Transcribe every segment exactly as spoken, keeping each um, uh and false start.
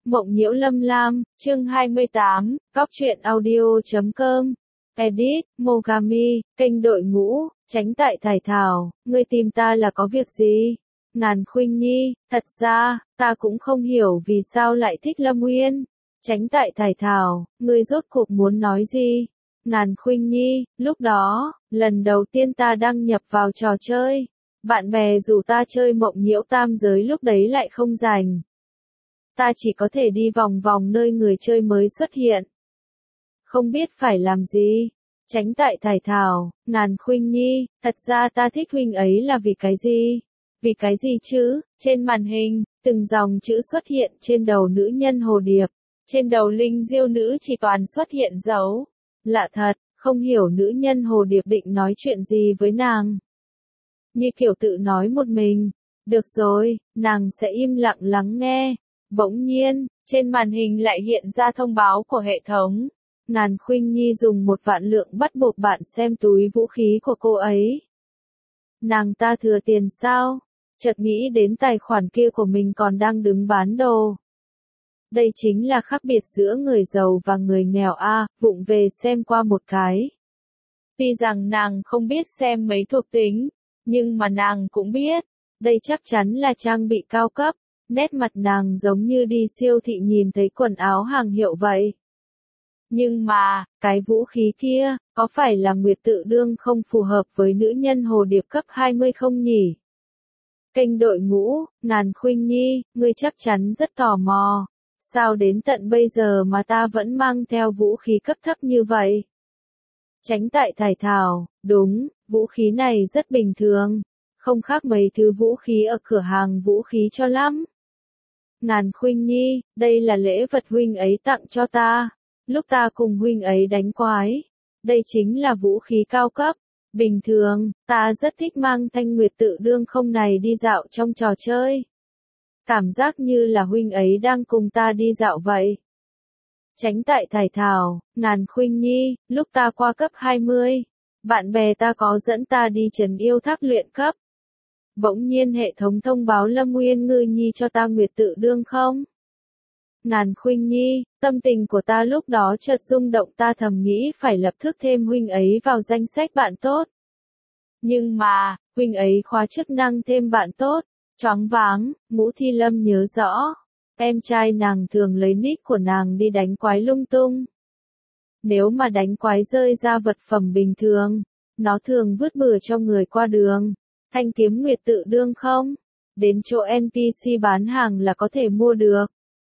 Mộng nhiễu lâm lam, chương hai mươi tám, góc truyện audio chấm com. Edit, Mogami, kênh đội ngũ, tránh tại thải thảo, ngươi tìm ta là có việc gì? Ngàn Khuynh Nhi, thật ra, ta cũng không hiểu vì sao lại thích Lâm Uyên. Tránh tại thải thảo, ngươi rốt cuộc muốn nói gì? Ngàn Khuynh Nhi, lúc đó, lần đầu tiên ta đăng nhập vào trò chơi. Bạn bè rủ ta chơi mộng nhiễu tam giới lúc đấy lại không rảnh. Ta chỉ có thể đi vòng vòng nơi người chơi mới xuất hiện. Không biết phải làm gì. Tránh tại thải thảo, Ngàn Khuynh Nhi, thật ra ta thích huynh ấy là vì cái gì? Vì cái gì chứ? Trên màn hình, từng dòng chữ xuất hiện trên đầu nữ nhân hồ điệp. Trên đầu linh diêu nữ chỉ toàn xuất hiện dấu. Lạ thật, không hiểu nữ nhân hồ điệp định nói chuyện gì với nàng. Như kiểu tự nói một mình. Được rồi, nàng sẽ im lặng lắng nghe. Bỗng nhiên, trên màn hình lại hiện ra thông báo của hệ thống. Ngàn Khuynh Nhi dùng một vạn lượng bắt buộc bạn xem túi vũ khí của cô ấy. Nàng ta thừa tiền sao? Chợt nghĩ đến tài khoản kia của mình còn đang đứng bán đồ. Đây chính là khác biệt giữa người giàu và người nghèo a, à, vụng về xem qua một cái. Tuy rằng nàng không biết xem mấy thuộc tính, nhưng mà nàng cũng biết, đây chắc chắn là trang bị cao cấp. Nét mặt nàng giống như đi siêu thị nhìn thấy quần áo hàng hiệu vậy. Nhưng mà, cái vũ khí kia, có phải là nguyệt tự đương không phù hợp với nữ nhân hồ điệp cấp hai mươi không nhỉ? Kênh đội ngũ, Ngàn Khuynh Nhi, ngươi chắc chắn rất tò mò. Sao đến tận bây giờ mà ta vẫn mang theo vũ khí cấp thấp như vậy? Tránh tại thải thảo, đúng, vũ khí này rất bình thường. Không khác mấy thứ vũ khí ở cửa hàng vũ khí cho lắm. Ngàn Khuynh Nhi, đây là lễ vật huynh ấy tặng cho ta. Lúc ta cùng huynh ấy đánh quái. Đây chính là vũ khí cao cấp. Bình thường, ta rất thích mang thanh nguyệt tự đương không này đi dạo trong trò chơi. Cảm giác như là huynh ấy đang cùng ta đi dạo vậy. Tránh tại thải thảo, Ngàn Khuynh Nhi, lúc ta qua cấp hai mươi. Bạn bè ta có dẫn ta đi trần yêu tháp luyện cấp. Bỗng nhiên hệ thống thông báo Lâm Uyên Ngư Nhi cho ta nguyệt tự đương không? Ngàn Khuynh Nhi, tâm tình của ta lúc đó chợt rung động, ta thầm nghĩ phải lập tức thêm huynh ấy vào danh sách bạn tốt. Nhưng mà, huynh ấy khóa chức năng thêm bạn tốt, choáng váng, Ngũ Thi Lâm nhớ rõ. Em trai nàng thường lấy nick của nàng đi đánh quái lung tung. Nếu mà đánh quái rơi ra vật phẩm bình thường, nó thường vứt bừa cho người qua đường. Thanh kiếm nguyệt tự đương không? Đến chỗ en pê xê bán hàng là có thể mua được.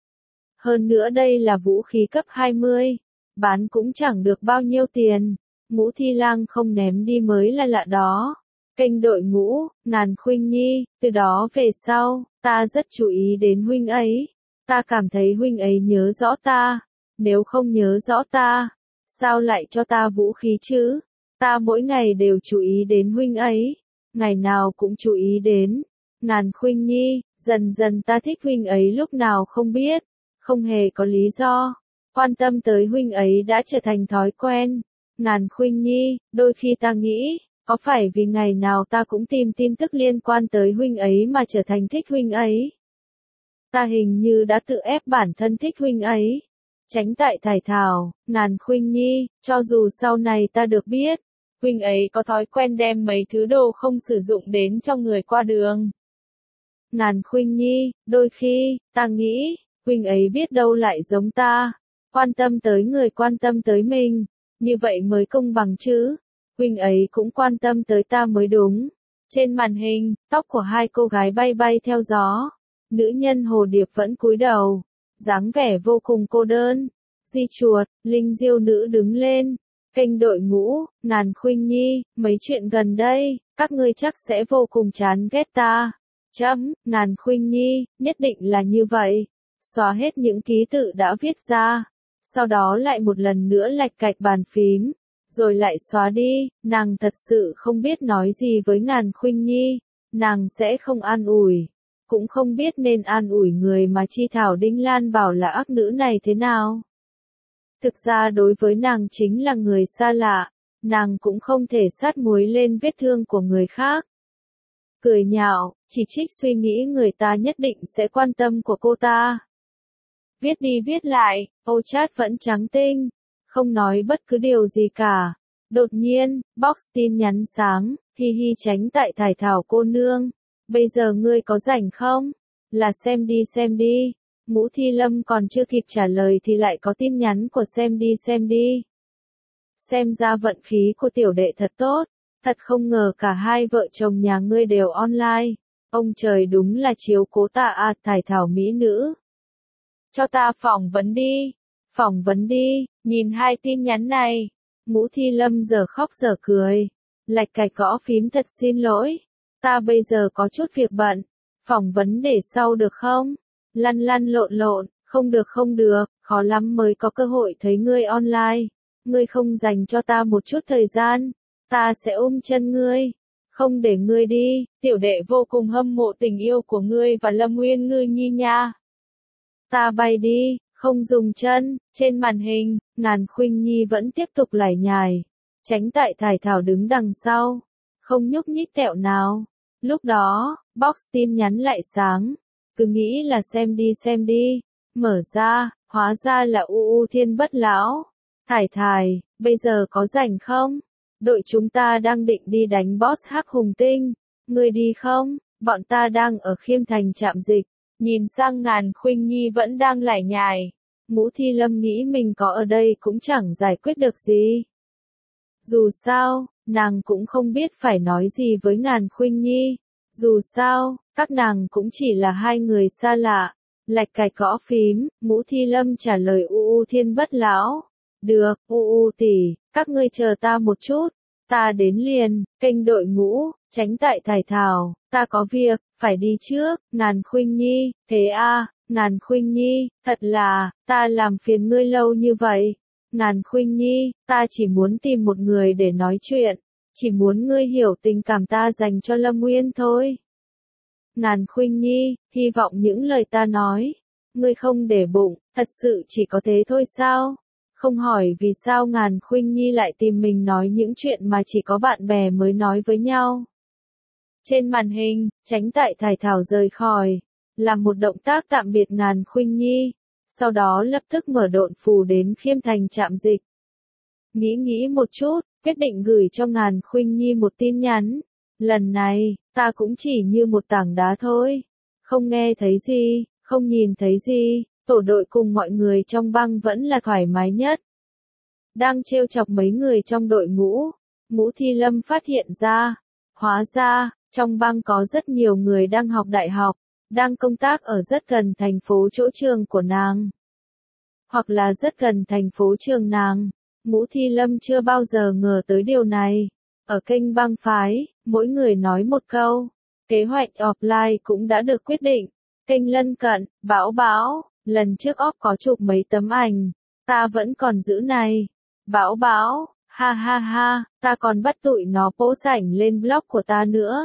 Hơn nữa đây là vũ khí cấp hai mươi. Bán cũng chẳng được bao nhiêu tiền. Ngũ Thi Lang không ném đi mới là lạ đó. Kênh đội ngũ, Ngàn Khuynh Nhi, từ đó về sau, ta rất chú ý đến huynh ấy. Ta cảm thấy huynh ấy nhớ rõ ta. Nếu không nhớ rõ ta, sao lại cho ta vũ khí chứ? Ta mỗi ngày đều chú ý đến huynh ấy. Ngày nào cũng chú ý đến. Ngàn Khuynh Nhi, dần dần ta thích huynh ấy lúc nào không biết. Không hề có lý do. Quan tâm tới huynh ấy đã trở thành thói quen. Ngàn Khuynh Nhi, đôi khi ta nghĩ, có phải vì ngày nào ta cũng tìm tin tức liên quan tới huynh ấy mà trở thành thích huynh ấy? Ta hình như đã tự ép bản thân thích huynh ấy. Tránh tại thải thảo, Ngàn Khuynh Nhi, cho dù sau này ta được biết, huynh ấy có thói quen đem mấy thứ đồ không sử dụng đến cho người qua đường. Ngàn Khuynh Nhi, đôi khi, ta nghĩ, huynh ấy biết đâu lại giống ta. Quan tâm tới người quan tâm tới mình. Như vậy mới công bằng chứ. Huynh ấy cũng quan tâm tới ta mới đúng. Trên màn hình, tóc của hai cô gái bay bay theo gió. Nữ nhân hồ điệp vẫn cúi đầu. Dáng vẻ vô cùng cô đơn. Di chuột, linh diêu nữ đứng lên. Kênh đội ngũ, Ngàn Khuynh Nhi, mấy chuyện gần đây, các ngươi chắc sẽ vô cùng chán ghét ta. Chấm, Ngàn Khuynh Nhi, nhất định là như vậy. Xóa hết những ký tự đã viết ra. Sau đó lại một lần nữa lạch cạch bàn phím. Rồi lại xóa đi. Nàng thật sự không biết nói gì với Ngàn Khuynh Nhi. Nàng sẽ không an ủi. Cũng không biết nên an ủi người mà Chi Thảo Đinh Lan bảo là ác nữ này thế nào. Thực ra đối với nàng chính là người xa lạ. Nàng cũng không thể sát muối lên vết thương của người khác. Cười nhạo, chỉ trích suy nghĩ người ta nhất định sẽ quan tâm của cô ta. Viết đi viết lại, ô chat vẫn trắng tinh, không nói bất cứ điều gì cả. Đột nhiên, box tin nhắn sáng, hi hi tránh tại thải thảo cô nương. Bây giờ ngươi có rảnh không? Là xem đi xem đi. Ngũ Thi Lâm còn chưa kịp trả lời thì lại có tin nhắn của xem đi xem đi. Xem ra vận khí của tiểu đệ thật tốt. Thật không ngờ cả hai vợ chồng nhà ngươi đều online. Ông trời đúng là chiếu cố ta à, thải thảo mỹ nữ. Cho ta phỏng vấn đi. Phỏng vấn đi, nhìn hai tin nhắn này. Ngũ Thi Lâm giờ khóc giờ cười. Lạch cạch gõ phím thật xin lỗi. Ta bây giờ có chút việc bận. Phỏng vấn để sau được không? Lăn lăn lộn lộn, không được không được, khó lắm mới có cơ hội thấy ngươi online. Ngươi không dành cho ta một chút thời gian. Ta sẽ ôm chân ngươi. Không để ngươi đi, tiểu đệ vô cùng hâm mộ tình yêu của ngươi và Lâm Nguyên Ngư Nhi nha. Ta bay đi, không dùng chân, trên màn hình, Ngàn Khuynh Nhi vẫn tiếp tục lải nhải. Tránh tại thải thảo đứng đằng sau, không nhúc nhích tẹo nào. Lúc đó, box tin nhắn lại sáng, cứ nghĩ là xem đi xem đi, mở ra, hóa ra là u u thiên bất lão. Thải thải, bây giờ có rảnh không? Đội chúng ta đang định đi đánh boss Hắc Hùng Tinh, ngươi đi không? Bọn ta đang ở Khiêm Thành trạm dịch. Nhìn sang Ngàn Khuynh Nhi vẫn đang lải nhải. Ngũ Thi Lâm nghĩ mình có ở đây cũng chẳng giải quyết được gì. Dù sao, nàng cũng không biết phải nói gì với Ngàn Khuynh Nhi. Dù sao, các nàng cũng chỉ là hai người xa lạ. Lạch cạch gõ phím, Ngũ Thi Lâm trả lời u u thiên bất lão. Được, u u tỷ, các ngươi chờ ta một chút. Ta đến liền, kênh đội ngũ, tránh tại thải thảo, ta có việc, phải đi trước. Ngàn Khuynh Nhi, thế a, Ngàn Khuynh Nhi, thật là, ta làm phiền ngươi lâu như vậy. Ngàn Khuynh Nhi, ta chỉ muốn tìm một người để nói chuyện, chỉ muốn ngươi hiểu tình cảm ta dành cho Lâm Nguyên thôi. Ngàn Khuynh Nhi, hy vọng những lời ta nói, ngươi không để bụng, thật sự chỉ có thế thôi sao? Không hỏi vì sao Ngàn Khuynh Nhi lại tìm mình nói những chuyện mà chỉ có bạn bè mới nói với nhau. Trên màn hình, tránh tại thải thảo rời khỏi, làm một động tác tạm biệt Ngàn Khuynh Nhi, sau đó lập tức mở độn phù đến Khiêm Thành trạm dịch. Nghĩ nghĩ một chút, quyết định gửi cho Ngàn Khuynh Nhi một tin nhắn. Lần này, ta cũng chỉ như một tảng đá thôi. Không nghe thấy gì, không nhìn thấy gì, tổ đội cùng mọi người trong băng vẫn là thoải mái nhất. Đang trêu chọc mấy người trong đội ngũ, Ngũ Thi Lâm phát hiện ra. Hóa ra, trong băng có rất nhiều người đang học đại học, đang công tác ở rất gần thành phố chỗ trường của nàng. Hoặc là rất gần thành phố trường nàng. Ngũ Thi Lâm chưa bao giờ ngờ tới điều này. Ở kênh băng phái, mỗi người nói một câu. Kế hoạch offline cũng đã được quyết định. Kênh lân cận, Bảo Bảo, lần trước off có chụp mấy tấm ảnh. Ta vẫn còn giữ này. Bảo Bảo, ha ha ha, ta còn bắt tụi nó post ảnh lên blog của ta nữa.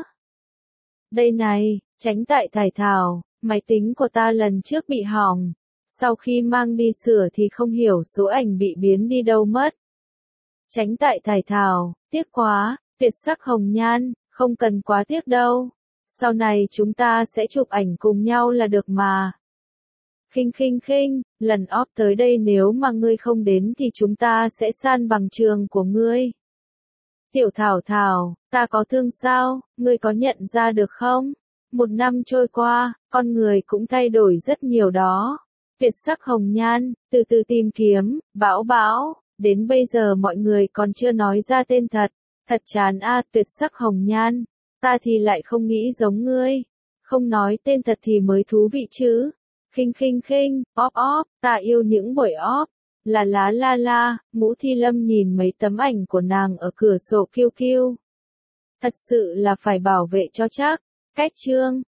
Đây này, tránh tại thải thảo, máy tính của ta lần trước bị hỏng. Sau khi mang đi sửa thì không hiểu số ảnh bị biến đi đâu mất. Tránh tại thải thảo, tiếc quá, tuyệt sắc hồng nhan, không cần quá tiếc đâu. Sau này chúng ta sẽ chụp ảnh cùng nhau là được mà. Khinh khinh khinh, lần off tới đây nếu mà ngươi không đến thì chúng ta sẽ san bằng trường của ngươi. Tiểu Thảo Thảo, ta có thương sao, ngươi có nhận ra được không? Một năm trôi qua, con người cũng thay đổi rất nhiều đó. Tuyệt sắc hồng nhan, từ từ tìm kiếm, Bảo Bảo, đến bây giờ mọi người còn chưa nói ra tên thật. Thật chán a, tuyệt sắc hồng nhan, ta thì lại không nghĩ giống ngươi. Không nói tên thật thì mới thú vị chứ. Khinh khinh khinh, óp óp, ta yêu những buổi óp. Là lá la la, Ngũ Thi Lâm nhìn mấy tấm ảnh của nàng ở cửa sổ kiu kiu. Thật sự là phải bảo vệ cho chắc. Cách chương